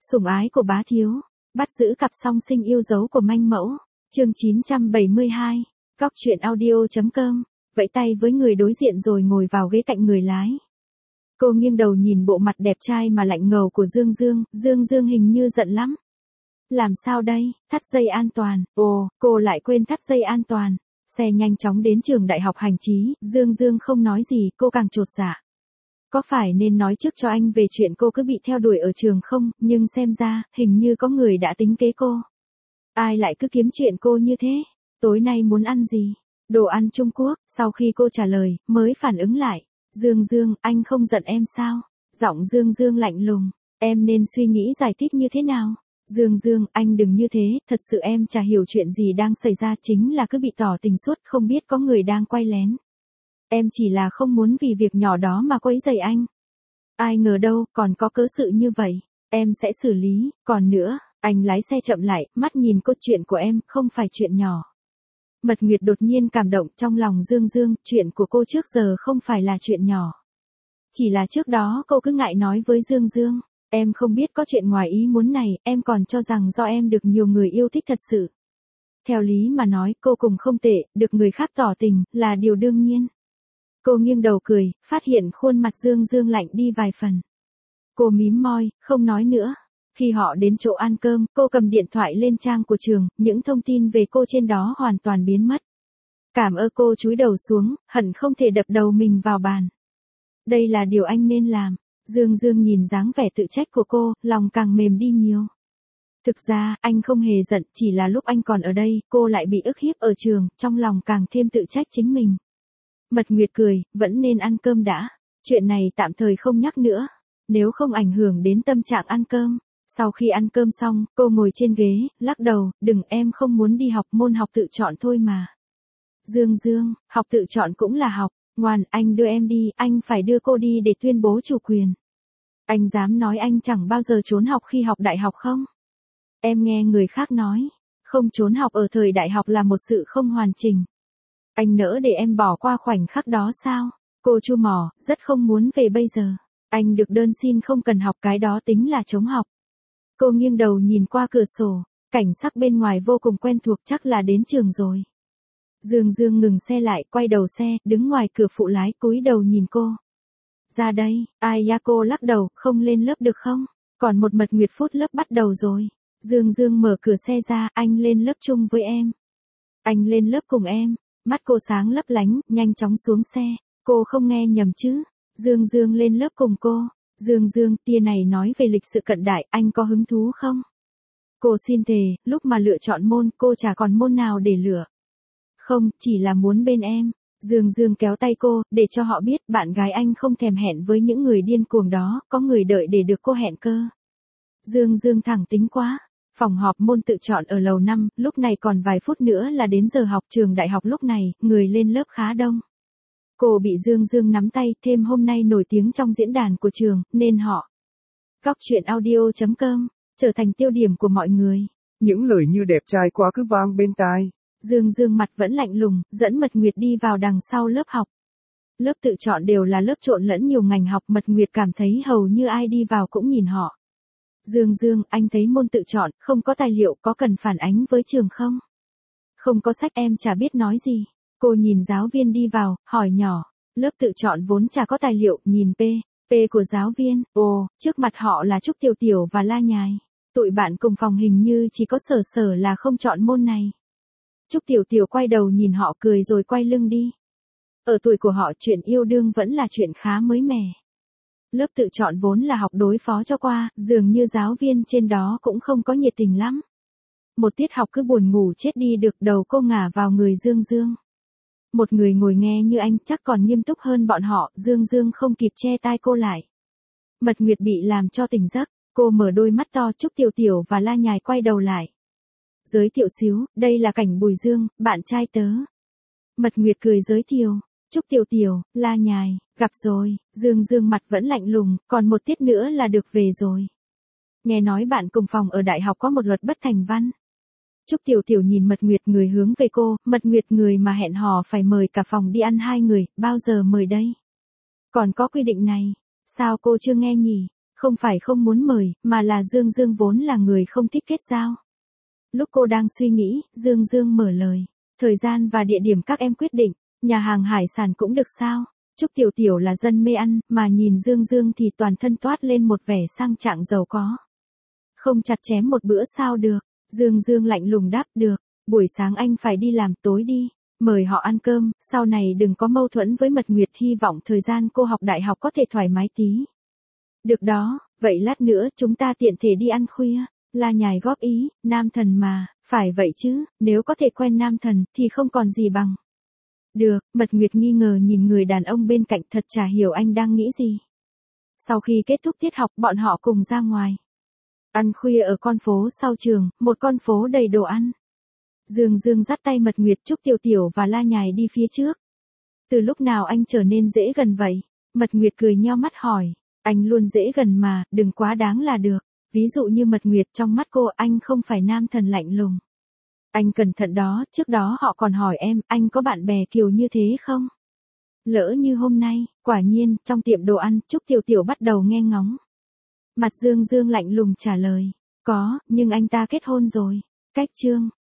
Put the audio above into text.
Sủng ái của bá thiếu, bắt giữ cặp song sinh yêu dấu của manh mẫu, chương 972, Góc truyện audio.com, vẫy tay với người đối diện rồi ngồi vào ghế cạnh người lái. Cô nghiêng đầu nhìn bộ mặt đẹp trai mà lạnh ngầu của Dương Dương hình như giận lắm. Làm sao đây, thắt dây an toàn, ồ, cô lại quên thắt dây an toàn. Xe nhanh chóng đến trường đại học hành trí, Dương không nói gì, cô càng chột dạ. Có phải nên nói trước cho anh về chuyện cô cứ bị theo đuổi ở trường không, nhưng xem ra, hình như có người đã tính kế cô. Ai lại cứ kiếm chuyện cô như thế? Tối nay muốn ăn gì? Đồ ăn Trung Quốc, sau khi cô trả lời, mới phản ứng lại. Dương, anh không giận em sao? Giọng Dương lạnh lùng, em nên suy nghĩ giải thích như thế nào? Dương, anh đừng như thế, thật sự em chả hiểu chuyện gì đang xảy ra, chính là cứ bị tỏ tình suốt, không biết có người đang quay lén. Em chỉ là không muốn vì việc nhỏ đó mà quấy rầy anh. Ai ngờ đâu, còn có cớ sự như vậy. Em sẽ xử lý, còn nữa, anh lái xe chậm lại, mắt nhìn câu chuyện của em, không phải chuyện nhỏ. Mật Nguyệt đột nhiên cảm động trong lòng Dương, chuyện của cô trước giờ không phải là chuyện nhỏ. Chỉ là trước đó cô cứ ngại nói với Dương. Em không biết có chuyện ngoài ý muốn này, em còn cho rằng do em được nhiều người yêu thích thật sự. Theo lý mà nói, cô cùng không tệ, được người khác tỏ tình, là điều đương nhiên. Cô nghiêng đầu cười, phát hiện khuôn mặt Dương lạnh đi vài phần. Cô mím môi, không nói nữa. Khi họ đến chỗ ăn cơm, cô cầm điện thoại lên trang của trường, những thông tin về cô trên đó hoàn toàn biến mất. Cảm ơn cô chúi đầu xuống, hận không thể đập đầu mình vào bàn. Đây là điều anh nên làm. Dương nhìn dáng vẻ tự trách của cô, lòng càng mềm đi nhiều. Thực ra, anh không hề giận, chỉ là lúc anh còn ở đây, cô lại bị ức hiếp ở trường, trong lòng càng thêm tự trách chính mình. Mật Nguyệt cười, vẫn nên ăn cơm đã. Chuyện này tạm thời không nhắc nữa, nếu không ảnh hưởng đến tâm trạng ăn cơm. Sau khi ăn cơm xong, cô ngồi trên ghế, lắc đầu, đừng, em không muốn đi học, môn học tự chọn thôi mà. Dương, học tự chọn cũng là học, ngoan, anh đưa em đi, anh phải đưa cô đi để tuyên bố chủ quyền. Anh dám nói anh chẳng bao giờ trốn học khi học đại học không? Em nghe người khác nói, không trốn học ở thời đại học là một sự không hoàn chỉnh. Anh nỡ để em bỏ qua khoảnh khắc đó sao? Cô chu mỏ, rất không muốn về bây giờ. Anh được đơn xin không cần học, cái đó tính là chống học. Cô nghiêng đầu nhìn qua cửa sổ, cảnh sắc bên ngoài vô cùng quen thuộc, chắc là đến trường rồi. Dương ngừng xe lại, quay đầu xe, đứng ngoài cửa phụ lái, cúi đầu nhìn cô. Ra đây, ai ya, cô lắc đầu, không lên lớp được không? Còn một Mật Nguyệt phút lớp bắt đầu rồi. Dương mở cửa xe ra, anh lên lớp chung với em. Anh lên lớp cùng em. Mắt cô sáng lấp lánh, nhanh chóng xuống xe. Cô không nghe nhầm chứ? Dương lên lớp cùng cô. Dương, tia này nói về lịch sự cận đại, anh có hứng thú không? Cô xin thề, lúc mà lựa chọn môn, cô chả còn môn nào để lựa. Không, chỉ là muốn bên em. Dương kéo tay cô, để cho họ biết bạn gái anh không thèm hẹn với những người điên cuồng đó, có người đợi để được cô hẹn cơ. Dương thẳng tính quá. Phòng họp môn tự chọn ở lầu 5, lúc này còn vài phút nữa là đến giờ học, trường đại học lúc này, người lên lớp khá đông. Cô bị Dương nắm tay, thêm hôm nay nổi tiếng trong diễn đàn của trường, nên họ. Góc truyện audio.com, trở thành tiêu điểm của mọi người. Những lời như đẹp trai quá cứ vang bên tai. Dương mặt vẫn lạnh lùng, dẫn Mật Nguyệt đi vào đằng sau lớp học. Lớp tự chọn đều là lớp trộn lẫn nhiều ngành học, Mật Nguyệt cảm thấy hầu như ai đi vào cũng nhìn họ. Dương, anh thấy môn tự chọn, không có tài liệu, có cần phản ánh với trường không? Không có sách, em chả biết nói gì. Cô nhìn giáo viên đi vào, hỏi nhỏ. Lớp tự chọn vốn chả có tài liệu, nhìn P của giáo viên. Ồ, trước mặt họ là Trúc Tiểu và La Nhài. Tụi bạn cùng phòng hình như chỉ có Sở là không chọn môn này. Trúc Tiểu quay đầu nhìn họ cười rồi quay lưng đi. Ở tuổi của họ, chuyện yêu đương vẫn là chuyện khá mới mẻ. Lớp tự chọn vốn là học đối phó cho qua, dường như giáo viên trên đó cũng không có nhiệt tình lắm. Một tiết học cứ buồn ngủ chết đi được, đầu cô ngả vào người Dương. Một người ngồi nghe như anh chắc còn nghiêm túc hơn bọn họ, Dương không kịp che tai cô lại. Mật Nguyệt bị làm cho tỉnh giấc, cô mở đôi mắt to, Trúc Tiểu và La Nhài quay đầu lại. Giới thiệu xíu, đây là Cảnh Bùi Dương, bạn trai tớ. Mật Nguyệt cười giới thiệu, Trúc Tiểu, La Nhài, gặp rồi, Dương mặt vẫn lạnh lùng, còn một tiết nữa là được về rồi. Nghe nói bạn cùng phòng ở đại học có một luật bất thành văn. Trúc Tiểu nhìn Mật Nguyệt, người hướng về cô, Mật Nguyệt người mà hẹn hò phải mời cả phòng đi ăn 2 người, bao giờ mời đây? Còn có quy định này, sao cô chưa nghe nhỉ? Không phải không muốn mời, mà là Dương Dương vốn là người không thích kết giao. Lúc cô đang suy nghĩ, Dương Dương mở lời. Thời gian và địa điểm các em quyết định, nhà hàng hải sản cũng được sao? Trúc Tiểu Tiểu là dân mê ăn, mà nhìn Dương Dương thì toàn thân toát lên một vẻ sang trạng giàu có. Không chặt chém một bữa sao được? Dương Dương lạnh lùng đáp được, buổi sáng anh phải đi làm, tối đi. Mời họ ăn cơm, sau này đừng có mâu thuẫn với Mật Nguyệt, hy vọng thời gian cô học đại học có thể thoải mái tí. Được đó, vậy lát nữa chúng ta tiện thể đi ăn khuya. La Nhài góp ý, nam thần mà, phải vậy chứ, nếu có thể quen nam thần thì không còn gì bằng. Được, Mật Nguyệt nghi ngờ nhìn người đàn ông bên cạnh, thật chả hiểu anh đang nghĩ gì. Sau khi kết thúc tiết học, bọn họ cùng ra ngoài. Ăn khuya ở con phố sau trường, một con phố đầy đồ ăn. Dương Dương dắt tay Mật Nguyệt, Trúc Tiểu Tiểu và La Nhài đi phía trước. Từ lúc nào anh trở nên dễ gần vậy? Mật Nguyệt cười nheo mắt hỏi. Anh luôn dễ gần mà, đừng quá đáng là được. Ví dụ như Mật Nguyệt, trong mắt cô anh không phải nam thần lạnh lùng. Anh cẩn thận đó, trước đó họ còn hỏi em, anh có bạn bè kiểu như thế không? Lỡ như hôm nay, quả nhiên, trong tiệm đồ ăn, Trúc Tiểu Tiểu bắt đầu nghe ngóng. Mặt Dương Dương lạnh lùng trả lời. Có, nhưng anh ta kết hôn rồi. Cách chương.